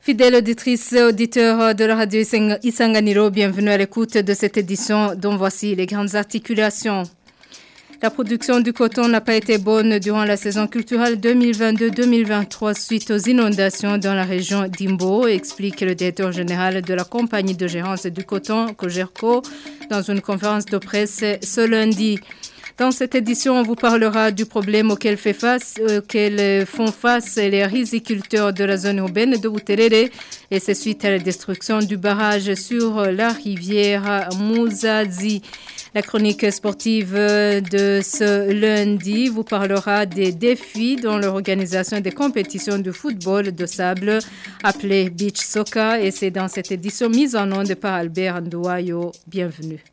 Fidèles auditrices et auditeurs de la radio Isanganiro, bienvenue à l'écoute de cette édition dont voici les grandes articulations. La production du coton n'a pas été bonne durant la saison culturelle 2022-2023 suite aux inondations dans la région d'Imbo, explique le directeur général de la compagnie de gérance du coton, Cogerco, dans une conférence de presse ce lundi. Dans cette édition, on vous parlera du problème auquel font face les riziculteurs de la zone urbaine de Buterere et c'est suite à la destruction du barrage sur la rivière Muzazi. La chronique sportive de ce lundi vous parlera des défis dans l'organisation des compétitions de football de sable appelées Beach Soccer et c'est dans cette édition mise en onde par Albert Ndouayo. Bienvenue.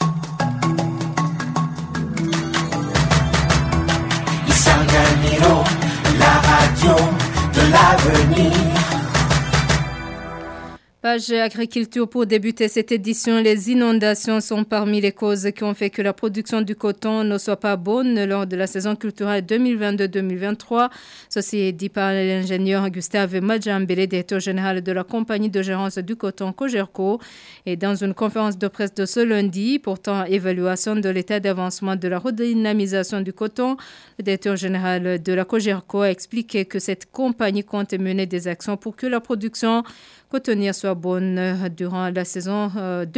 Isanganiro, la radio de l'avenir. Page agriculture pour débuter cette édition. Les inondations sont parmi les causes qui ont fait que la production du coton ne soit pas bonne lors de la saison culturelle 2022-2023. Ceci est dit par l'ingénieur Gustave Majambele, directeur général de la compagnie de gérance du coton Cogerco. Et dans une conférence de presse de ce lundi, portant évaluation de l'état d'avancement de la redynamisation du coton, le directeur général de la Cogerco a expliqué que cette compagnie compte mener des actions pour que la production cotonnière soit bonne durant la saison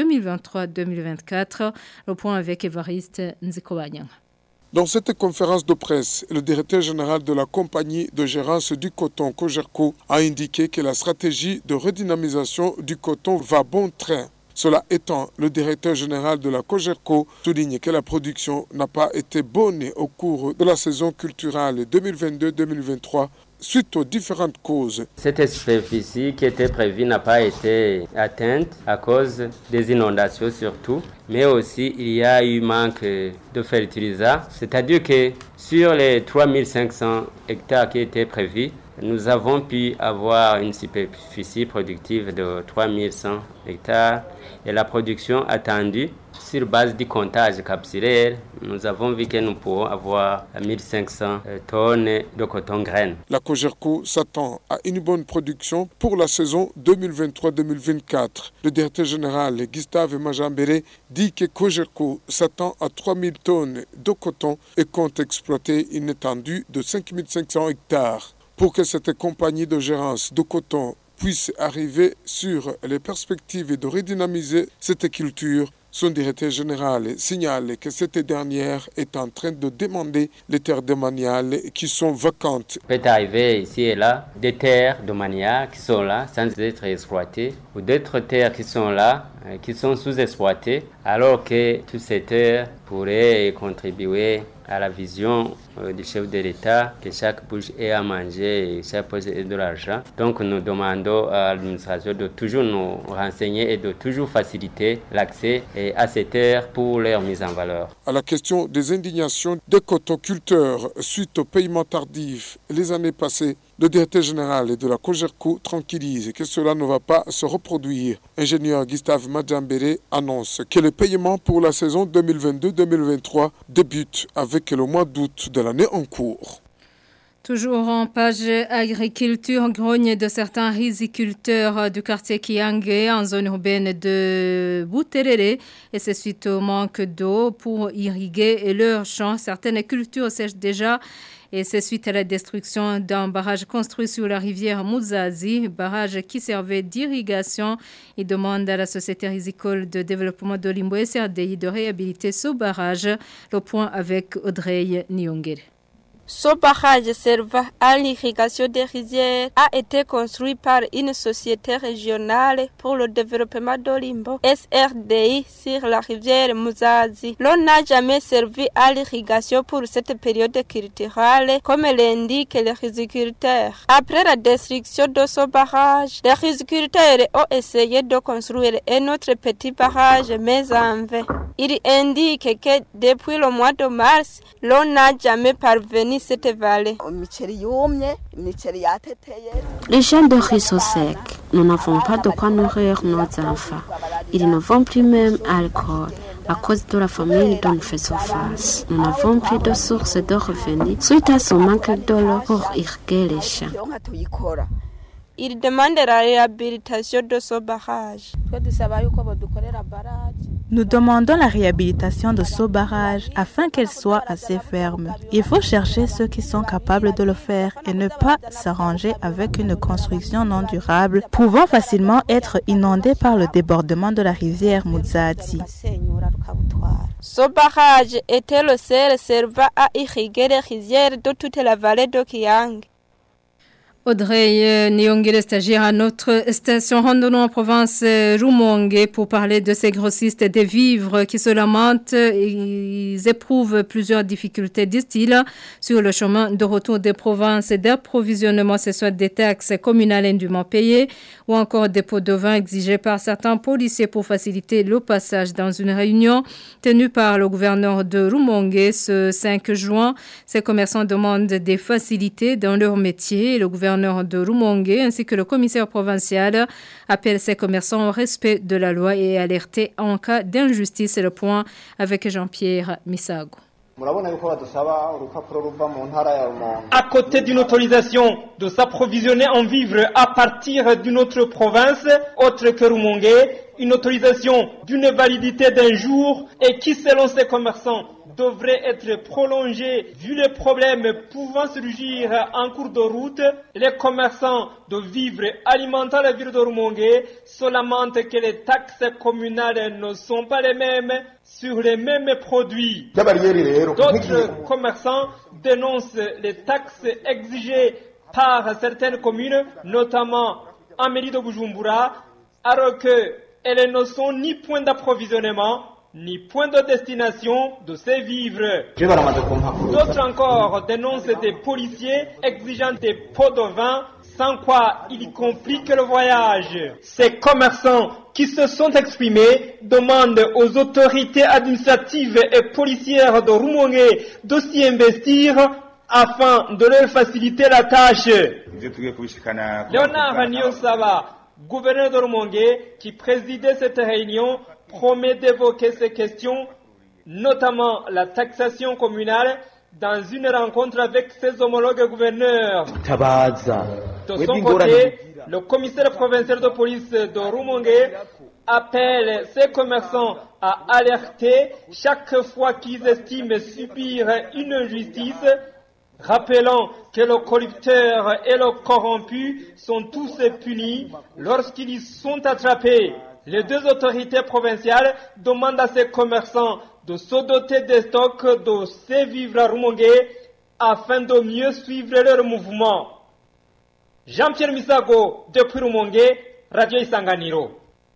2023-2024. Le point avec Évariste Nzikobanya. Dans cette conférence de presse, le directeur général de la compagnie de gérance du coton Cogerco a indiqué que la stratégie de redynamisation du coton va bon train. Cela étant, le directeur général de la Cogerco souligne que la production n'a pas été bonne au cours de la saison culturelle 2022-2023 suite aux différentes causes. Cette superficie qui était prévue n'a pas été atteinte à cause des inondations surtout, mais aussi il y a eu manque de fertilisants, c'est-à-dire que sur les 3500 hectares qui étaient prévus, nous avons pu avoir une superficie productive de 3100 hectares et la production attendue sur base du comptage capsulaire, nous avons vu que nous pourrons avoir 1500 tonnes de coton graines. La Cogerco s'attend à une bonne production pour la saison 2023-2024. Le directeur général Gustave Majambere dit que Cogerco s'attend à 3000 tonnes de coton et compte exploiter une étendue de 5500 hectares. Pour que cette compagnie de gérance de coton puisse arriver sur les perspectives de redynamiser cette culture, son directeur général signale que cette dernière est en train de demander les terres domaniales qui sont vacantes. Il peut arriver ici et là des terres domaniales qui sont là sans être exploitées ou d'autres terres qui sont là, qui sont sous-exploitées, alors que toutes ces terres pourraient contribuer à la vision du chef de l'État que chaque bouche ait à manger et chaque poche ait de l'argent. Donc nous demandons à l'administration de toujours nous renseigner et de toujours faciliter l'accès à ces terres pour leur mise en valeur. À la question des indignations des cotoculteurs suite au paiement tardif les années passées, le directeur général de la Cogerco tranquillise que cela ne va pas se reproduire. Ingénieur Gustave Majambere annonce que le paiement pour la saison 2022-2023 débute avec le mois d'août de l'année en cours. Toujours en page agriculture, grogne de certains riziculteurs du quartier Kiangé en zone urbaine de Buterere et c'est suite au manque d'eau pour irriguer leurs champs. Certaines cultures sèchent déjà et c'est suite à la destruction d'un barrage construit sur la rivière Muzazi, barrage qui servait d'irrigation. Il demande à la Société rizicole de développement de Limbo SRDI de réhabiliter ce barrage. Le point avec Audrey Nyongere. Ce barrage servant à l'irrigation des rizières a été construit par une société régionale pour le développement d'Olimbo, SRDI, sur la rivière Muzazi. L'eau n'a jamais servi à l'irrigation pour cette période culturelle, comme l'indiquent les riziculteurs. Après la destruction de ce barrage, les riziculteurs ont essayé de construire un autre petit barrage, mais en vain. Il indique que depuis le mois de mars, l'eau n'a jamais parvenu cette vallée. Les champs de riz sont secs. Nous n'avons pas de quoi nourrir nos enfants. Ils ne vont plus même à l'école à cause de la famine dont nous faisons face. Nous n'avons plus de source de revenus suite à ce manque d'eau pour irriguer les champs. il demande la réhabilitation de ce barrage. Nous demandons la réhabilitation de ce barrage afin qu'elle soit assez ferme. Il faut chercher ceux qui sont capables de le faire et ne pas s'arranger avec une construction non durable pouvant facilement être inondée par le débordement de la rivière Muzati. Ce barrage était le seul servant à irriguer les rizières de toute la vallée de Kiang. Audrey Nyongere, stagiaire à notre station, rendons-nous en province Rumongue pour parler de ces grossistes des vivres qui se lamentent. Ils éprouvent plusieurs difficultés, disent-ils, sur le chemin de retour des provinces d'approvisionnement, ce soit des taxes communales indûment payées ou encore des pots de vin exigés par certains policiers pour faciliter le passage. Dans une réunion tenue par le gouverneur de Rumongue ce 5 juin, ces commerçants demandent des facilités dans leur métier. Le gouverneur de Rumongue ainsi que le commissaire provincial appellent ces commerçants au respect de la loi et alerter en cas d'injustice. C'est le point avec Jean-Pierre Misago. À côté d'une autorisation de s'approvisionner en vivres à partir d'une autre province, autre que Rumongue, une autorisation d'une validité d'un jour et qui, selon ces commerçants, devrait être prolongée vu les problèmes pouvant surgir en cours de route. Les commerçants de vivres alimentant la ville de Rumongue se lamentent que les taxes communales ne sont pas les mêmes sur les mêmes produits. D'autres commerçants dénoncent les taxes exigées par certaines communes, notamment en mairie de Bujumbura, alors qu'elles ne sont ni point d'approvisionnement, ni point de destination de ces vivres. D'autres encore dénoncent des policiers exigeant des pots de vin, sans quoi ils compliquent le voyage. Ces commerçants qui se sont exprimés demandent aux autorités administratives et policières de Rumongue de s'y investir afin de leur faciliter la tâche. Léonard Niosaba, gouverneur de Rumongue, qui présidait cette réunion, promet d'évoquer ces questions, notamment la taxation communale, dans une rencontre avec ses homologues gouverneurs. De son côté, le commissaire provincial de police de Rumongue appelle ses commerçants à alerter chaque fois qu'ils estiment subir une injustice, rappelant que le corrupteur et le corrompu sont tous punis lorsqu'ils sont attrapés. Les deux autorités provinciales demandent à ces commerçants de se doter des stocks de ces vivres à Rumongue afin de mieux suivre leur mouvement. Jean-Pierre Misago, depuis Rumongue, Radio Isanganiro.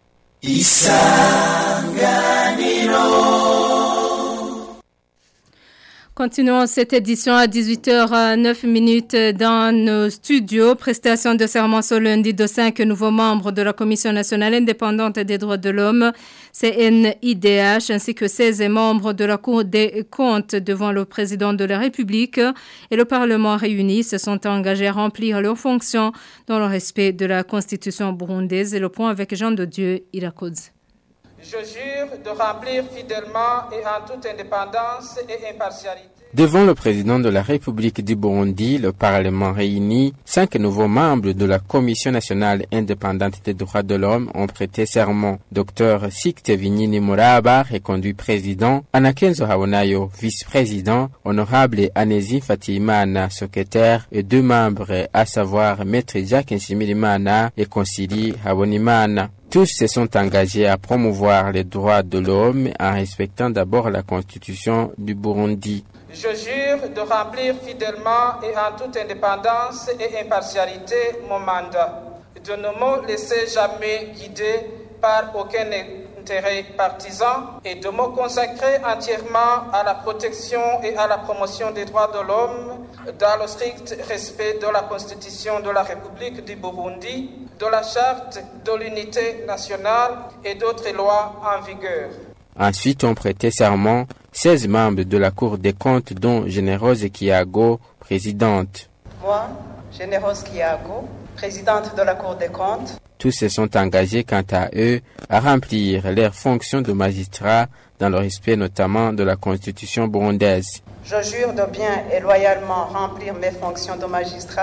Continuons cette édition à 18h09 dans nos studios. Prestation de serment ce lundi de 5 nouveaux membres de la Commission nationale indépendante des droits de l'homme, CNIDH, ainsi que 16 membres de la Cour des comptes devant le président de la République et le Parlement réunis se sont engagés à remplir leurs fonctions dans le respect de la Constitution burundaise. Et le point avec Jean de Dieu Irakoz. Je jure de remplir fidèlement et en toute indépendance et impartialité. Devant le président de la République du Burundi, le Parlement réuni, 5 nouveaux membres de la Commission nationale indépendante des droits de l'homme ont prêté serment. Dr Sikte Vinyini Muraba, reconduit président, Anakenzo Haonayo, vice-président, honorable Anezi Fatimana, secrétaire, et 2 membres, à savoir Maître Jacques Nshimirimana et Concili Habonimana. Tous se sont engagés à promouvoir les droits de l'homme en respectant d'abord la Constitution du Burundi. Je jure de remplir fidèlement et en toute indépendance et impartialité mon mandat, de ne me laisser jamais guider par aucun intérêt partisan et de me consacrer entièrement à la protection et à la promotion des droits de l'homme dans le strict respect de la Constitution de la République du Burundi, de la Charte de l'unité nationale et d'autres lois en vigueur. Ensuite ont prêté serment 16 membres de la Cour des comptes, dont Générose Kiago, présidente. Moi, Générose Kiago, présidente de la Cour des comptes. Tous se sont engagés quant à eux à remplir leurs fonctions de magistrat dans le respect notamment de la Constitution burundaise. Je jure de bien et loyalement remplir mes fonctions de magistrat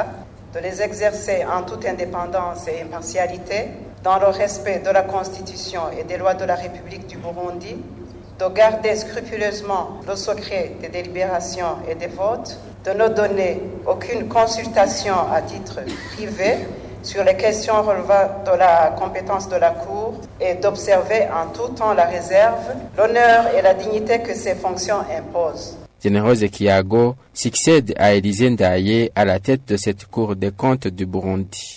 de les exercer en toute indépendance et impartialité, dans le respect de la Constitution et des lois de la République du Burundi, de garder scrupuleusement le secret des délibérations et des votes, de ne donner aucune consultation à titre privé sur les questions relevant de la compétence de la Cour et d'observer en tout temps la réserve, l'honneur et la dignité que ces fonctions imposent. Generose Kiago succède à Élisée Ndaye à la tête de cette Cour des comptes du Burundi.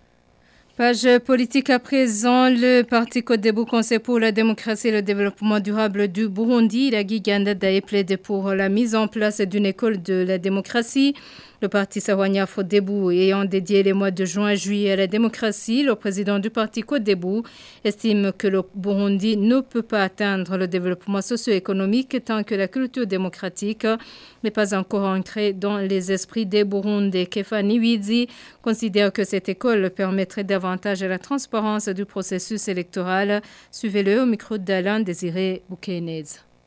Page politique à présent, le Parti Codebu Conseil pour la démocratie et le développement durable du Burundi, la Giganda Ndaye plaide pour la mise en place d'une école de la démocratie. Le parti Sahwanya Fodebu ayant dédié les mois de juin et juillet à la démocratie, le président du parti Codebu estime que le Burundi ne peut pas atteindre le développement socio-économique tant que la culture démocratique n'est pas encore entrée dans les esprits des Burundais. Kefa Niwizi considère que cette école permettrait davantage la transparence du processus électoral. Suivez-le au micro d'Alain Désiré Boukenez.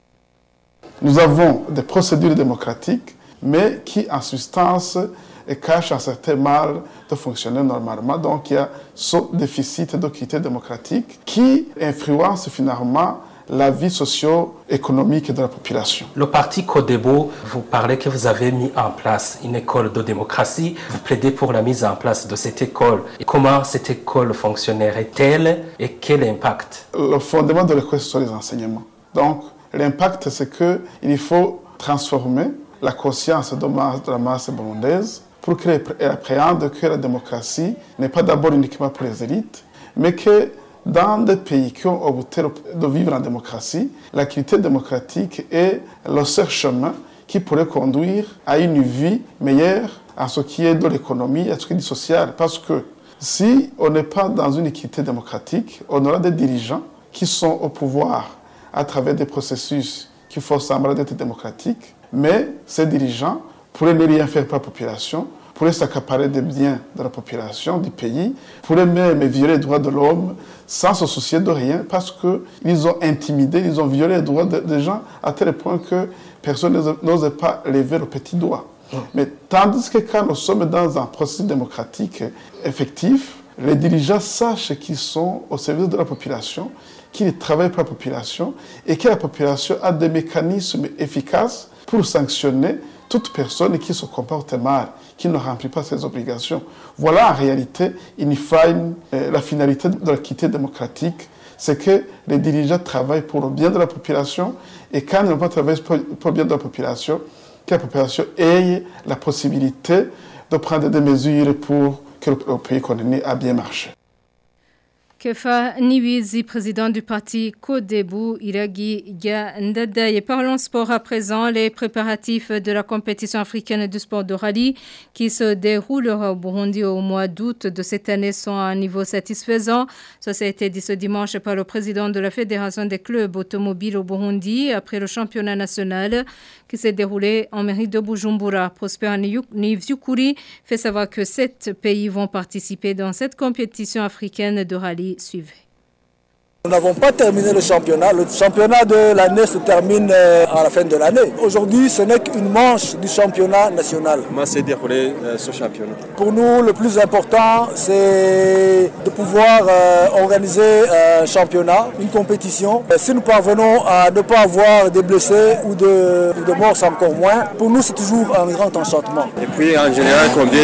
Nous avons des procédures démocratiques mais qui en substance cachent un certain mal de fonctionner normalement. Donc il y a ce déficit d'équité démocratique qui influence finalement la vie socio-économique de la population. Le parti Codebu, vous parlez que vous avez mis en place une école de démocratie. Vous plaidez pour la mise en place de cette école. Et comment cette école fonctionnerait-elle et quel impact? Le fondement de l'école, ce sont les enseignements. Donc l'impact, c'est qu'il faut transformer la conscience de la masse burundaise pour qu'elle appréhende que la démocratie n'est pas d'abord uniquement pour les élites, mais que dans des pays qui ont opté de vivre en démocratie, l'activité démocratique est le seul chemin qui pourrait conduire à une vie meilleure à ce qui est de l'économie, à ce qui est du social. Parce que si on n'est pas dans une équité démocratique, on aura des dirigeants qui sont au pouvoir à travers des processus qui font semblant d'être démocratiques, mais ces dirigeants pourraient ne rien faire pour la population, pourraient s'accaparer des biens de la population, du pays, pourraient même violer les droits de l'homme sans se soucier de rien parce qu'ils ont intimidé, ils ont violé les droits des gens à tel point que personne n'ose pas lever le petit doigt. Mais tandis que quand nous sommes dans un processus démocratique effectif, les dirigeants sachent qu'ils sont au service de la population, qu'ils travaillent pour la population et que la population a des mécanismes efficaces pour sanctionner toute personne qui se comporte mal, qui ne remplit pas ses obligations. Voilà en réalité la finalité de l'équité démocratique, c'est que les dirigeants travaillent pour le bien de la population et quand ils ne vont pas travailler pour le bien de la population, que la population ait la possibilité de prendre des mesures pour que le pays qu'on est né a bien marché. Kefa Niwizi, président du parti Codebu, Iragi Ndada. Et parlons sport à présent. Les préparatifs de la compétition africaine du sport de rallye qui se déroulera au Burundi au mois d'août de cette année sont à un niveau satisfaisant. Ça a été dit ce dimanche par le président de la Fédération des clubs automobiles au Burundi après le championnat national qui s'est déroulé en mairie de Bujumbura. Prosper Nivyukuri fait savoir que 7 pays vont participer dans cette compétition africaine de rallye. Suivez. Nous n'avons pas terminé le championnat. Le championnat de l'année se termine à la fin de l'année. Aujourd'hui, ce n'est qu'une manche du championnat national. Comment s'est déroulé ce championnat? Pour nous, le plus important, c'est de pouvoir organiser un championnat, une compétition. Si nous parvenons à ne pas avoir des blessés ou de morts, c'est encore moins. Pour nous, c'est toujours un grand enchantement. Et puis, en général, combien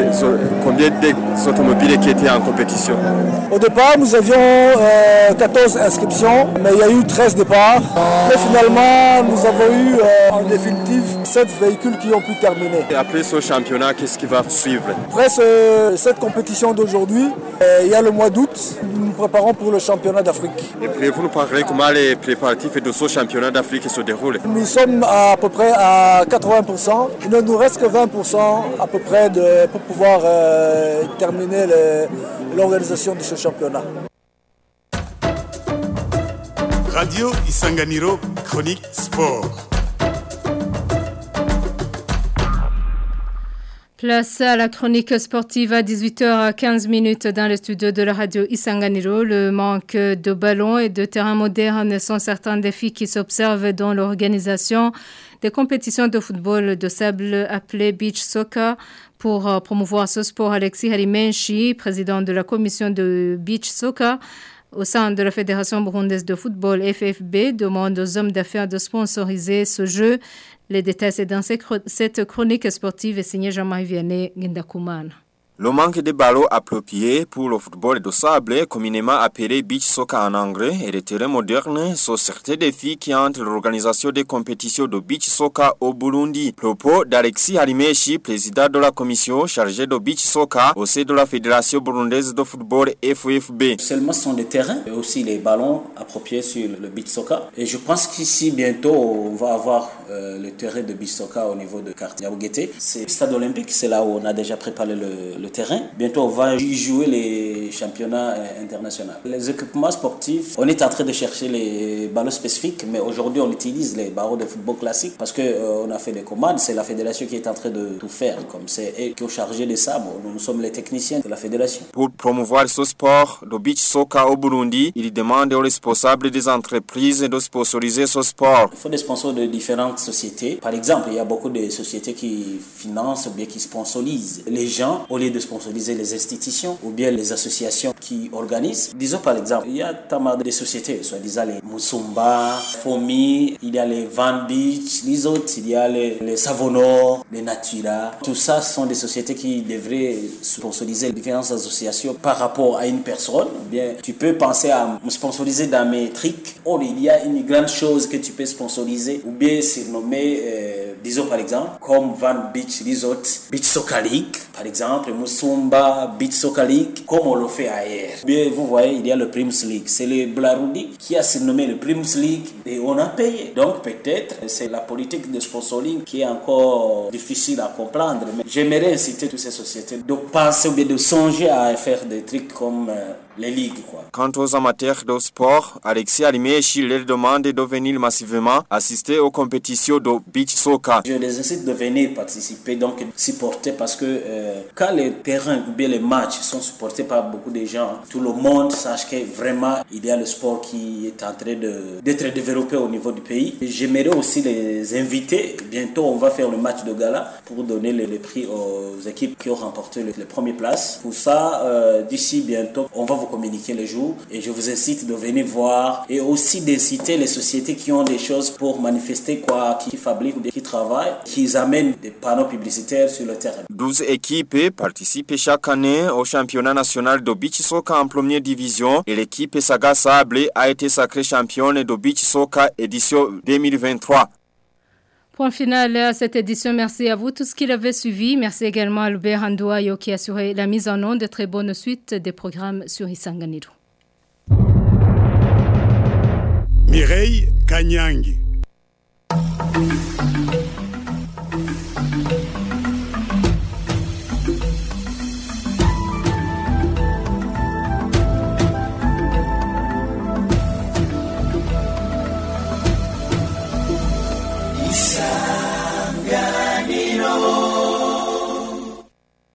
d'automobiles qui étaient en compétition? Au départ, nous avions 14 inscriptions, mais il y a eu 13 départs. Mais finalement, nous avons eu en définitive 7 véhicules qui ont pu terminer. Et après ce championnat, qu'est-ce qui va suivre? Après cette compétition d'aujourd'hui, il y a le mois d'août, nous nous préparons pour le championnat d'Afrique. Et pouvez-vous nous parler comment les préparatifs de ce championnat d'Afrique se déroulent? Nous sommes à peu près à 80%. Il ne nous reste que 20% à peu près pour pouvoir terminer l'organisation de ce championnat. Radio Isanganiro, chronique sport. Place à la chronique sportive à 18h15 dans le studio de la radio Isanganiro. Le manque de ballons et de terrains modernes sont certains défis qui s'observent dans l'organisation des compétitions de football de sable appelées beach soccer. Pour promouvoir ce sport, Alexis Harimenshi, président de la commission de beach soccer au sein de la Fédération burundaise de football FFB, demande aux hommes d'affaires de sponsoriser ce jeu. Les détails, c'est dans cette chronique sportive signée Jean-Marie Vianney Gindakumana. Le manque de ballons appropriés pour le football de sable, communément appelé beach soccer en anglais, et les terrains modernes sont certains défis qui entrent l'organisation des compétitions de beach soccer au Burundi. Propos d'Alexis Harimenshi, président de la commission chargée de beach soccer au sein de la Fédération burundaise de football FFB. Seulement ce sont des terrains et aussi les ballons appropriés sur le beach soccer. Et je pense qu'ici bientôt on va avoir le terrain de beach soccer au niveau de quartier Yabuguete. C'est le stade olympique, c'est là où on a déjà préparé le terrain. Bientôt, on va y jouer les championnats internationaux. Les équipements sportifs, on est en train de chercher les ballons spécifiques, mais aujourd'hui, on utilise les ballons de football classique parce qu'on a fait des commandes. C'est la fédération qui est en train de tout faire. Comme c'est eux qui ont chargé de ça, nous sommes les techniciens de la fédération. Pour promouvoir ce sport, le beach soccer au Burundi, il demande aux responsables des entreprises de sponsoriser ce sport. Il faut des sponsors de différentes sociétés. Par exemple, il y a beaucoup de sociétés qui financent ou bien qui sponsorisent les gens au lieu de sponsoriser les institutions ou bien les associations qui organisent. Disons par exemple, il y a tellement de sociétés, soi-disant les Musumba, Fomi, il y a les Van Beach, les autres, il y a les Savonor, les Natura. Tout ça sont des sociétés qui devraient sponsoriser les différentes associations par rapport à une personne. Ou bien tu peux penser à me sponsoriser dans mes trucs. Oh, il y a une grande chose que tu peux sponsoriser ou bien surnommer, disons par exemple, comme Van Beach Resort, Beach Soccer League, par exemple, Musumba, Beach Soccer League, comme on le fait ailleurs. Bien, vous voyez, il y a le Primus League. C'est le Blaroudi qui a surnommé le Primus League et on a payé. Donc peut-être c'est la politique de sponsoring qui est encore difficile à comprendre. Mais j'aimerais inciter toutes ces sociétés de penser ou bien de songer à faire des trucs comme les ligues, quoi. Quant aux amateurs de sport, Alexis Harimenshi leur demande de venir massivement assister aux compétitions de beach soccer. Je les incite de venir participer, donc supporter, parce que quand les terrains ou bien les matchs sont supportés par beaucoup de gens, tout le monde sache que vraiment il y a le sport qui est en train d'être développé au niveau du pays. J'aimerais aussi les inviter. Bientôt, on va faire le match de gala pour donner les prix aux équipes qui ont remporté les premières places. Pour ça, d'ici bientôt, on va vous communiquer le jour et je vous incite de venir voir et aussi d'inciter les sociétés qui ont des choses pour manifester, qui fabriquent ou qui travaillent, qui amènent des panneaux publicitaires sur le terrain. 12 équipes participent chaque année au championnat national de beach soccer en première division et l'équipe Saga Sable a été sacrée championne de beach soccer édition 2023. Point final à cette édition. Merci à vous tous qui l'avez suivi. Merci également à Albert Handouayo qui a assuré la mise en onde. De très bonne suite des programmes sur Isanganiro. Mireille Kanyangi.